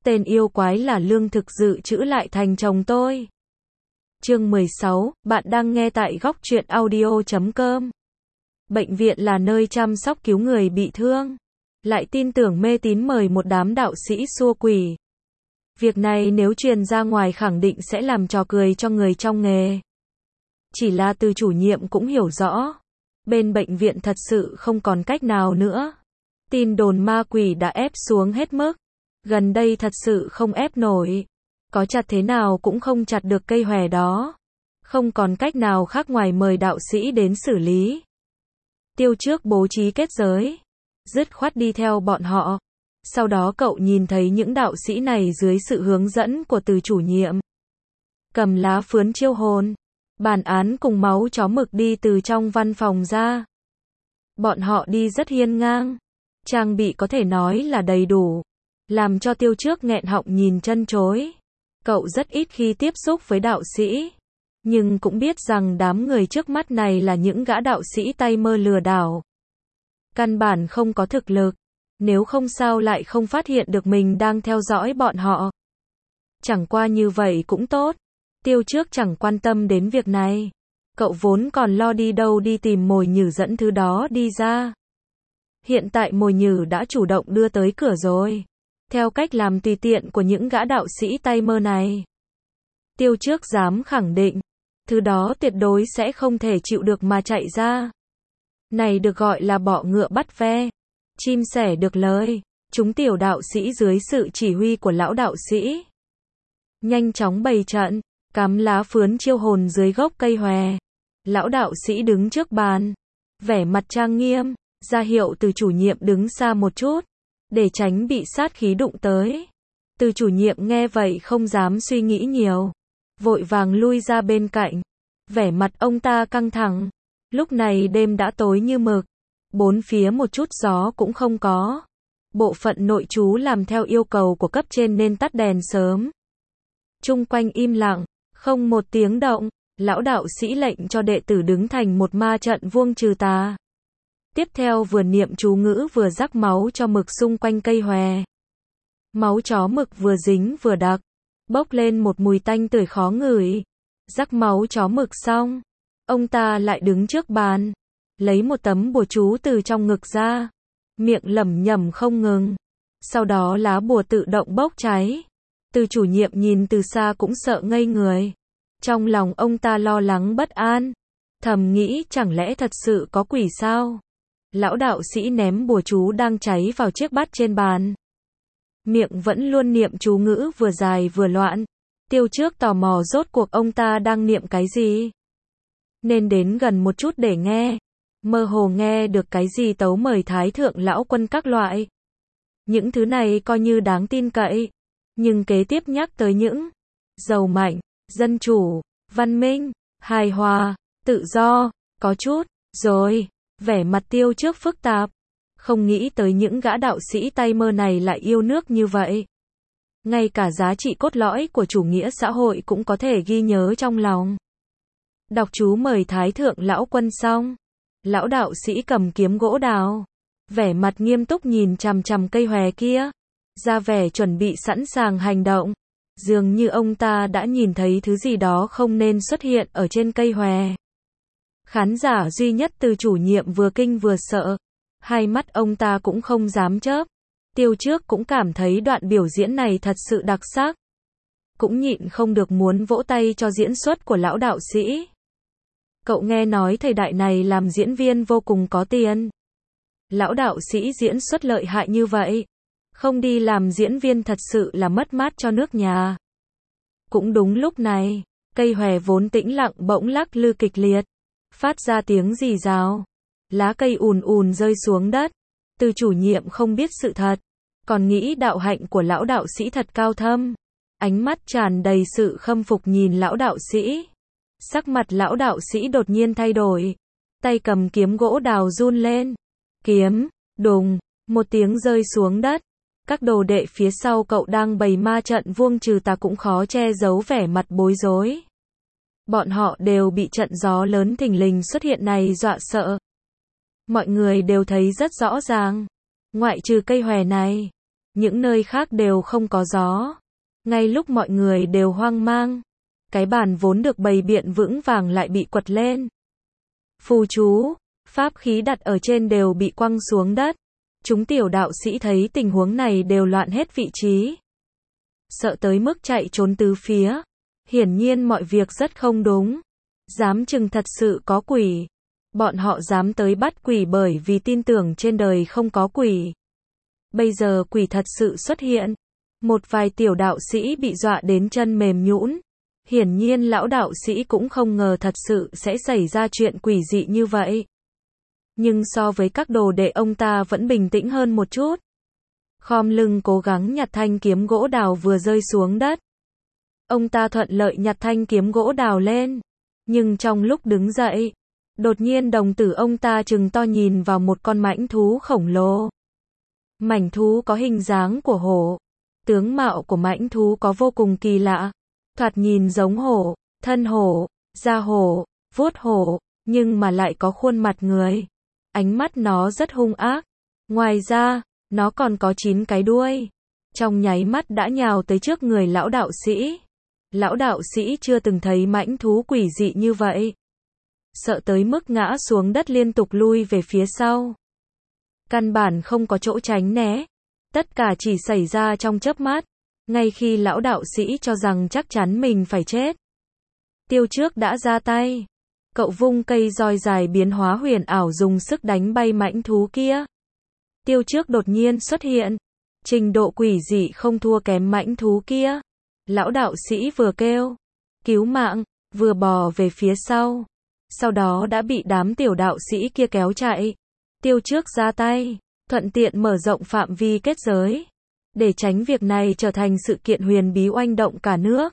Tên yêu quái là lương thực dự trữ lại thành chồng tôi. Chương 16, bạn đang nghe tại góc truyện audio.com. Bệnh viện là nơi chăm sóc cứu người bị thương. Lại tin tưởng mê tín mời một đám đạo sĩ xua quỷ. Việc này nếu truyền ra ngoài khẳng định sẽ làm trò cười cho người trong nghề. Chỉ là từ chủ nhiệm cũng hiểu rõ. Bên bệnh viện thật sự không còn cách nào nữa. Tin đồn ma quỷ đã ép xuống hết mức. Gần đây thật sự không ép nổi. Có chặt thế nào cũng không chặt được cây hòe đó. Không còn cách nào khác ngoài mời đạo sĩ đến xử lý. Tiêu trước bố trí kết giới. Dứt khoát đi theo bọn họ. Sau đó cậu nhìn thấy những đạo sĩ này dưới sự hướng dẫn của từ chủ nhiệm. Cầm lá phướn chiêu hồn. Bản án cùng máu chó mực đi từ trong văn phòng ra. Bọn họ đi rất hiên ngang. Trang bị có thể nói là đầy đủ. Làm cho tiêu trước nghẹn họng nhìn chân chối. Cậu rất ít khi tiếp xúc với đạo sĩ. Nhưng cũng biết rằng đám người trước mắt này là những gã đạo sĩ tay mơ lừa đảo. Căn bản không có thực lực. Nếu không sao lại không phát hiện được mình đang theo dõi bọn họ. Chẳng qua như vậy cũng tốt. Tiêu trước chẳng quan tâm đến việc này. Cậu vốn còn lo đi đâu đi tìm mồi nhử dẫn thứ đó đi ra. Hiện tại mồi nhử đã chủ động đưa tới cửa rồi. Theo cách làm tùy tiện của những gã đạo sĩ tay mơ này. Tiêu trước dám khẳng định. Thứ đó tuyệt đối sẽ không thể chịu được mà chạy ra. Này được gọi là bọ ngựa bắt ve. Chim sẻ được lời. Chúng tiểu đạo sĩ dưới sự chỉ huy của lão đạo sĩ. Nhanh chóng bày trận. Cắm lá phướn chiêu hồn dưới gốc cây hòe. Lão đạo sĩ đứng trước bàn. Vẻ mặt trang nghiêm. Ra hiệu từ chủ nhiệm đứng xa một chút. Để tránh bị sát khí đụng tới. Từ chủ nhiệm nghe vậy không dám suy nghĩ nhiều. Vội vàng lui ra bên cạnh. Vẻ mặt ông ta căng thẳng. Lúc này đêm đã tối như mực. Bốn phía một chút gió cũng không có. Bộ phận nội trú làm theo yêu cầu của cấp trên nên tắt đèn sớm. Chung quanh im lặng. Không một tiếng động. Lão đạo sĩ lệnh cho đệ tử đứng thành một ma trận vuông trừ tà. Tiếp theo vừa niệm chú ngữ vừa rắc máu cho mực xung quanh cây hòe. Máu chó mực vừa dính vừa đặc. Bốc lên một mùi tanh tưởi khó ngửi. Rắc máu chó mực xong. Ông ta lại đứng trước bàn. Lấy một tấm bùa chú từ trong ngực ra. Miệng lẩm nhẩm không ngừng. Sau đó lá bùa tự động bốc cháy. Từ chủ nhiệm nhìn từ xa cũng sợ ngây người. Trong lòng ông ta lo lắng bất an. Thầm nghĩ chẳng lẽ thật sự có quỷ sao? Lão đạo sĩ ném bùa chú đang cháy vào chiếc bát trên bàn. Miệng vẫn luôn niệm chú ngữ vừa dài vừa loạn. Tiêu trước tò mò rốt cuộc ông ta đang niệm cái gì. Nên đến gần một chút để nghe. Mơ hồ nghe được cái gì tấu mời thái thượng lão quân các loại. Những thứ này coi như đáng tin cậy. Nhưng kế tiếp nhắc tới những giàu mạnh, dân chủ, văn minh, hài hòa, tự do, có chút, rồi, vẻ mặt tiêu trước phức tạp. Không nghĩ tới những gã đạo sĩ tay mơ này lại yêu nước như vậy. Ngay cả giá trị cốt lõi của chủ nghĩa xã hội cũng có thể ghi nhớ trong lòng. Đọc chú mời thái thượng lão quân xong. Lão đạo sĩ cầm kiếm gỗ đào. Vẻ mặt nghiêm túc nhìn chằm chằm cây hòe kia. Ra vẻ chuẩn bị sẵn sàng hành động. Dường như ông ta đã nhìn thấy thứ gì đó không nên xuất hiện ở trên cây hòe. Khán giả duy nhất từ chủ nhiệm vừa kinh vừa sợ. Hai mắt ông ta cũng không dám chớp. Tiêu trước cũng cảm thấy đoạn biểu diễn này thật sự đặc sắc. Cũng nhịn không được muốn vỗ tay cho diễn xuất của lão đạo sĩ. Cậu nghe nói thời đại này làm diễn viên vô cùng có tiền. Lão đạo sĩ diễn xuất lợi hại như vậy. Không đi làm diễn viên thật sự là mất mát cho nước nhà. Cũng đúng lúc này, cây hòe vốn tĩnh lặng bỗng lắc lư kịch liệt. Phát ra tiếng rì rào. Lá cây ùn ùn rơi xuống đất. Từ chủ nhiệm không biết sự thật. Còn nghĩ đạo hạnh của lão đạo sĩ thật cao thâm. Ánh mắt tràn đầy sự khâm phục nhìn lão đạo sĩ. Sắc mặt lão đạo sĩ đột nhiên thay đổi. Tay cầm kiếm gỗ đào run lên. Kiếm, đùng, một tiếng rơi xuống đất. Các đồ đệ phía sau cậu đang bày ma trận vuông trừ tà cũng khó che giấu vẻ mặt bối rối. Bọn họ đều bị trận gió lớn thình lình xuất hiện này dọa sợ. Mọi người đều thấy rất rõ ràng. Ngoại trừ cây hòe này, Những nơi khác đều không có gió. Ngay lúc mọi người đều hoang mang, cái bàn vốn được bày biện vững vàng lại bị quật lên. Phù chú, pháp khí đặt ở trên đều bị quăng xuống đất. Chúng tiểu đạo sĩ thấy tình huống này đều loạn hết vị trí. Sợ tới mức chạy trốn tứ phía. Hiển nhiên mọi việc rất không đúng. Dám chừng thật sự có quỷ. Bọn họ dám tới bắt quỷ bởi vì tin tưởng trên đời không có quỷ. Bây giờ quỷ thật sự xuất hiện. Một vài tiểu đạo sĩ bị dọa đến chân mềm nhũn. Hiển nhiên lão đạo sĩ cũng không ngờ thật sự sẽ xảy ra chuyện quỷ dị như vậy. Nhưng so với các đồ đệ ông ta vẫn bình tĩnh hơn một chút. Khom lưng cố gắng nhặt thanh kiếm gỗ đào vừa rơi xuống đất. Ông ta thuận lợi nhặt thanh kiếm gỗ đào lên. Nhưng trong lúc đứng dậy, đột nhiên đồng tử ông ta trừng to nhìn vào một con mãnh thú khổng lồ. Mãnh thú có hình dáng của hổ. Tướng mạo của mãnh thú có vô cùng kỳ lạ. Thoạt nhìn giống hổ, thân hổ, da hổ, vuốt hổ, nhưng mà lại có khuôn mặt người. Ánh mắt nó rất hung ác. Ngoài ra, nó còn có 9 cái đuôi. Trong nháy mắt đã nhào tới trước người lão đạo sĩ. Lão đạo sĩ chưa từng thấy mãnh thú quỷ dị như vậy. Sợ tới mức ngã xuống đất liên tục lui về phía sau. Căn bản không có chỗ tránh né. Tất cả chỉ xảy ra trong chớp mắt. Ngay khi lão đạo sĩ cho rằng chắc chắn mình phải chết. Tiêu Trước đã ra tay. Cậu vung cây roi dài biến hóa huyền ảo dùng sức đánh bay mãnh thú kia. Tiêu Trước đột nhiên xuất hiện. Trình độ quỷ dị không thua kém mãnh thú kia. Lão đạo sĩ vừa kêu cứu mạng, vừa bò về phía sau. Sau đó đã bị đám tiểu đạo sĩ kia kéo chạy. Tiêu Trước ra tay, thuận tiện mở rộng phạm vi kết giới. Để tránh việc này trở thành sự kiện huyền bí oanh động cả nước.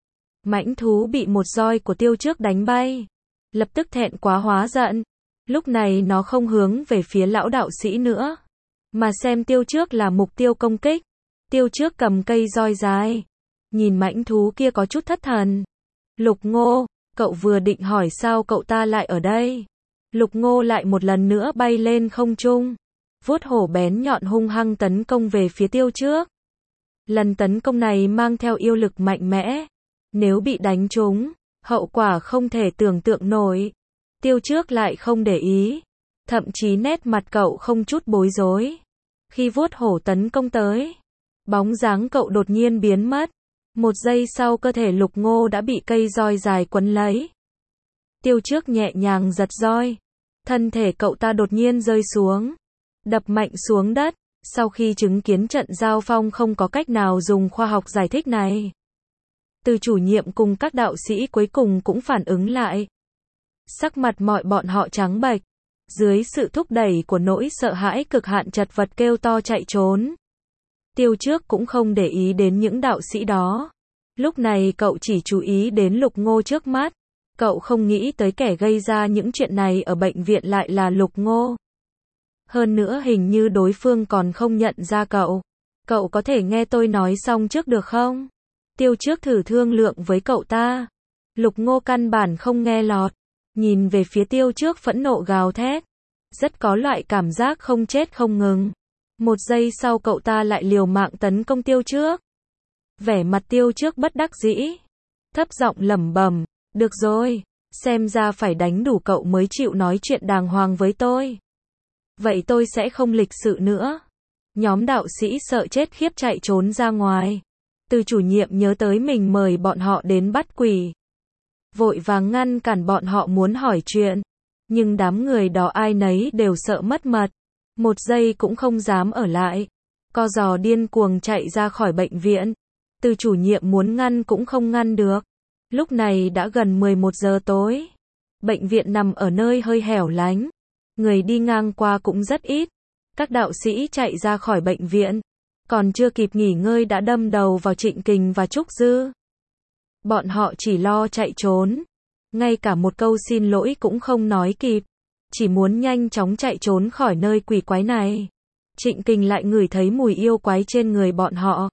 Mãnh thú bị một roi của Tiêu Trước đánh bay. Lập tức thẹn quá hóa giận. Lúc này nó không hướng về phía lão đạo sĩ nữa. Mà xem Tiêu Trước là mục tiêu công kích. Tiêu Trước cầm cây roi dài. Nhìn mãnh thú kia có chút thất thần. Lục Ngô, cậu vừa định hỏi sao cậu ta lại ở đây. Lục Ngô lại một lần nữa bay lên không trung. Vuốt hổ bén nhọn hung hăng tấn công về phía Tiêu Trước. Lần tấn công này mang theo yêu lực mạnh mẽ. Nếu bị đánh trúng, hậu quả không thể tưởng tượng nổi. Tiêu Trước lại không để ý. Thậm chí nét mặt cậu không chút bối rối. Khi vuốt hổ tấn công tới, bóng dáng cậu đột nhiên biến mất. Một giây sau cơ thể Lục Ngô đã bị cây roi dài quấn lấy. Tiêu Trước nhẹ nhàng giật roi. Thân thể cậu ta đột nhiên rơi xuống. Đập mạnh xuống đất. Sau khi chứng kiến trận giao phong không có cách nào dùng khoa học giải thích này. Từ chủ nhiệm cùng các đạo sĩ cuối cùng cũng phản ứng lại. Sắc mặt mọi bọn họ trắng bệch. Dưới sự thúc đẩy của nỗi sợ hãi cực hạn chật vật kêu to chạy trốn. Tiêu Trước cũng không để ý đến những đạo sĩ đó. Lúc này cậu chỉ chú ý đến Lục Ngô trước mắt. Cậu không nghĩ tới kẻ gây ra những chuyện này ở bệnh viện lại là Lục Ngô. Hơn nữa hình như đối phương còn không nhận ra cậu. Cậu có thể nghe tôi nói xong trước được không? Tiêu Trước thử thương lượng với cậu ta. Lục Ngô căn bản không nghe lọt. Nhìn về phía Tiêu Trước phẫn nộ gào thét. Rất có loại cảm giác không chết không ngừng. Một giây sau cậu ta lại liều mạng tấn công Tiêu Trước. Vẻ mặt Tiêu Trước bất đắc dĩ. Thấp giọng lẩm bẩm, được rồi, xem ra phải đánh đủ cậu mới chịu nói chuyện đàng hoàng với tôi. Vậy tôi sẽ không lịch sự nữa. Nhóm đạo sĩ sợ chết khiếp chạy trốn ra ngoài. Từ chủ nhiệm nhớ tới mình mời bọn họ đến bắt quỷ. Vội vàng ngăn cản bọn họ muốn hỏi chuyện. Nhưng đám người đó ai nấy đều sợ mất mật. Một giây cũng không dám ở lại. Co giò điên cuồng chạy ra khỏi bệnh viện. Từ chủ nhiệm muốn ngăn cũng không ngăn được. Lúc này đã gần 11 giờ tối. Bệnh viện nằm ở nơi hơi hẻo lánh. Người đi ngang qua cũng rất ít. Các đạo sĩ chạy ra khỏi bệnh viện. Còn chưa kịp nghỉ ngơi đã đâm đầu vào Trịnh Kình và Trúc Dư. Bọn họ chỉ lo chạy trốn. Ngay cả một câu xin lỗi cũng không nói kịp. Chỉ muốn nhanh chóng chạy trốn khỏi nơi quỷ quái này. Trịnh Kình lại ngửi thấy mùi yêu quái trên người bọn họ.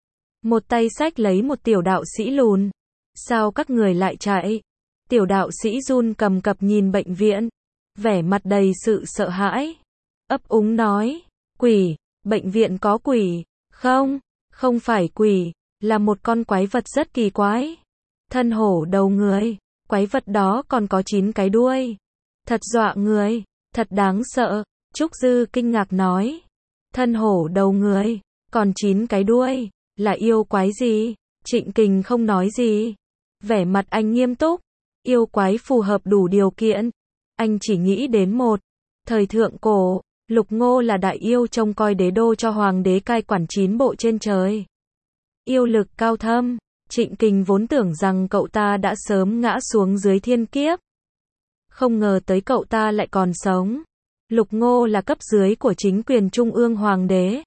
Một tay xách lấy một tiểu đạo sĩ lùn. Sao các người lại chạy? Tiểu đạo sĩ run cầm cập nhìn bệnh viện. Vẻ mặt đầy sự sợ hãi. Ấp úng nói. Quỷ, bệnh viện có quỷ. Không, không phải quỷ, là một con quái vật rất kỳ quái. Thân hổ đầu người, quái vật đó còn có 9 cái đuôi. Thật dọa người, thật đáng sợ, Trúc Dư kinh ngạc nói. Thân hổ đầu người, còn 9 cái đuôi, là yêu quái gì? Trịnh Kình không nói gì. Vẻ mặt anh nghiêm túc, yêu quái phù hợp đủ điều kiện. Anh chỉ nghĩ đến một. Thời thượng cổ, Lục Ngô là đại yêu trông coi đế đô cho hoàng đế cai quản 9 bộ trên trời. Yêu lực cao thâm, Trịnh Kình vốn tưởng rằng cậu ta đã sớm ngã xuống dưới thiên kiếp. Không ngờ tới cậu ta lại còn sống. Lục Ngô là cấp dưới của chính quyền trung ương hoàng đế.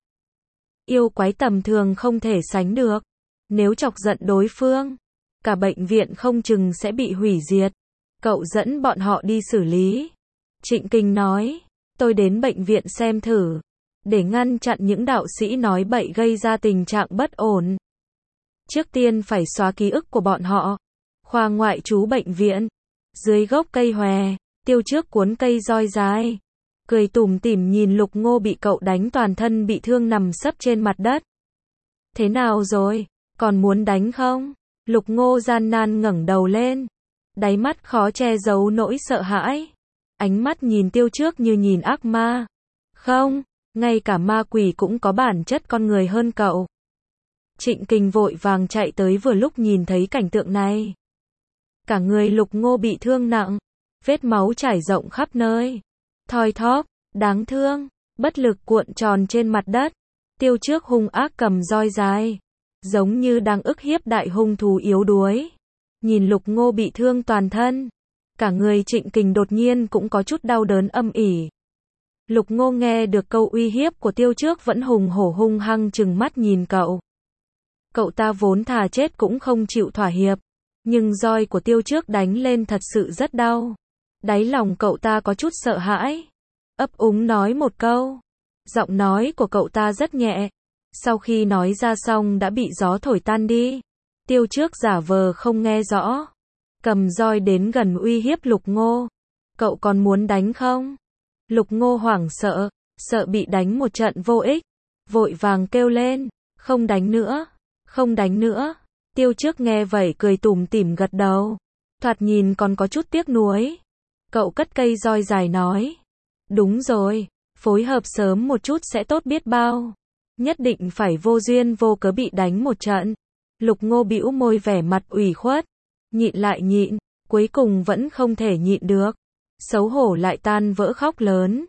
Yêu quái tầm thường không thể sánh được. Nếu chọc giận đối phương, cả bệnh viện không chừng sẽ bị hủy diệt. Cậu dẫn bọn họ đi xử lý. Trịnh Kình nói, tôi đến bệnh viện xem thử, để ngăn chặn những đạo sĩ nói bậy gây ra tình trạng bất ổn. Trước tiên phải xóa ký ức của bọn họ. Khoa ngoại trú bệnh viện. Dưới gốc cây hòe, Tiêu Trước cuốn cây roi dài, cười tủm tỉm nhìn Lục Ngô bị cậu đánh toàn thân bị thương nằm sấp trên mặt đất. Thế nào rồi, còn muốn đánh không? Lục Ngô gian nan ngẩng đầu lên, đáy mắt khó che giấu nỗi sợ hãi. Ánh mắt nhìn Tiêu Trước như nhìn ác ma. Không, ngay cả ma quỷ cũng có bản chất con người hơn cậu. Trịnh Kình vội vàng chạy tới vừa lúc nhìn thấy cảnh tượng này. Cả người Lục Ngô bị thương nặng, vết máu trải rộng khắp nơi. Thoi thóp, đáng thương, bất lực cuộn tròn trên mặt đất. Tiêu Trước hung ác cầm roi dài, giống như đang ức hiếp đại hung thú yếu đuối. Nhìn Lục Ngô bị thương toàn thân, cả người Trịnh Kình đột nhiên cũng có chút đau đớn âm ỉ. Lục Ngô nghe được câu uy hiếp của Tiêu Trước vẫn hùng hổ hung hăng trừng mắt nhìn cậu. Cậu ta vốn thà chết cũng không chịu thỏa hiệp, nhưng roi của Tiêu Trước đánh lên thật sự rất đau. Đáy lòng cậu ta có chút sợ hãi, ấp úng nói một câu. Giọng nói của cậu ta rất nhẹ, sau khi nói ra xong đã bị gió thổi tan đi. Tiêu Trước giả vờ không nghe rõ, cầm roi đến gần uy hiếp Lục Ngô. Cậu còn muốn đánh không? Lục Ngô hoảng sợ, sợ bị đánh một trận vô ích, vội vàng kêu lên, không đánh nữa, không đánh nữa. Tiêu Trước nghe vậy cười tủm tỉm gật đầu, thoạt nhìn còn có chút tiếc nuối. Cậu cất cây roi dài nói, đúng rồi, phối hợp sớm một chút sẽ tốt biết bao. Nhất định phải vô duyên vô cớ bị đánh một trận. Lục Ngô bĩu môi vẻ mặt ủy khuất, nhịn lại nhịn, cuối cùng vẫn không thể nhịn được. Xấu hổ lại tan vỡ khóc lớn.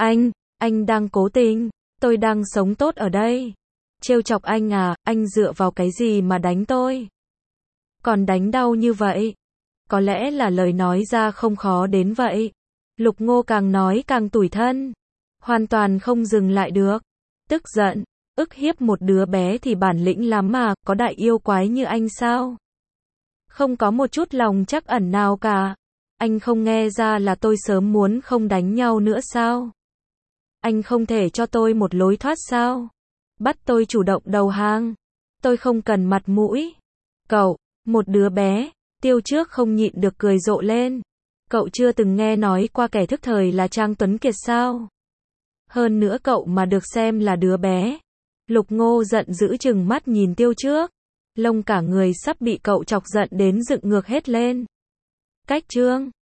Anh đang cố tình, tôi đang sống tốt ở đây. Trêu chọc anh à, anh dựa vào cái gì mà đánh tôi? Còn đánh đau như vậy? Có lẽ là lời nói ra không khó đến vậy. Lục Ngô càng nói càng tủi thân, hoàn toàn không dừng lại được. Tức giận, ức hiếp một đứa bé thì bản lĩnh lắm mà, có đại yêu quái như anh sao? Không có một chút lòng trắc ẩn nào cả. Anh không nghe ra là tôi sớm muốn không đánh nhau nữa sao? Anh không thể cho tôi một lối thoát sao? Bắt tôi chủ động đầu hàng. Tôi không cần mặt mũi. Cậu, một đứa bé. Tiêu Trước không nhịn được cười rộ lên. Cậu chưa từng nghe nói qua kẻ thức thời là Trang Tuấn Kiệt sao? Hơn nữa cậu mà được xem là đứa bé. Lục Ngô giận dữ chừng mắt nhìn Tiêu Trước. Lông cả người sắp bị cậu chọc giận đến dựng ngược hết lên. Cách trương.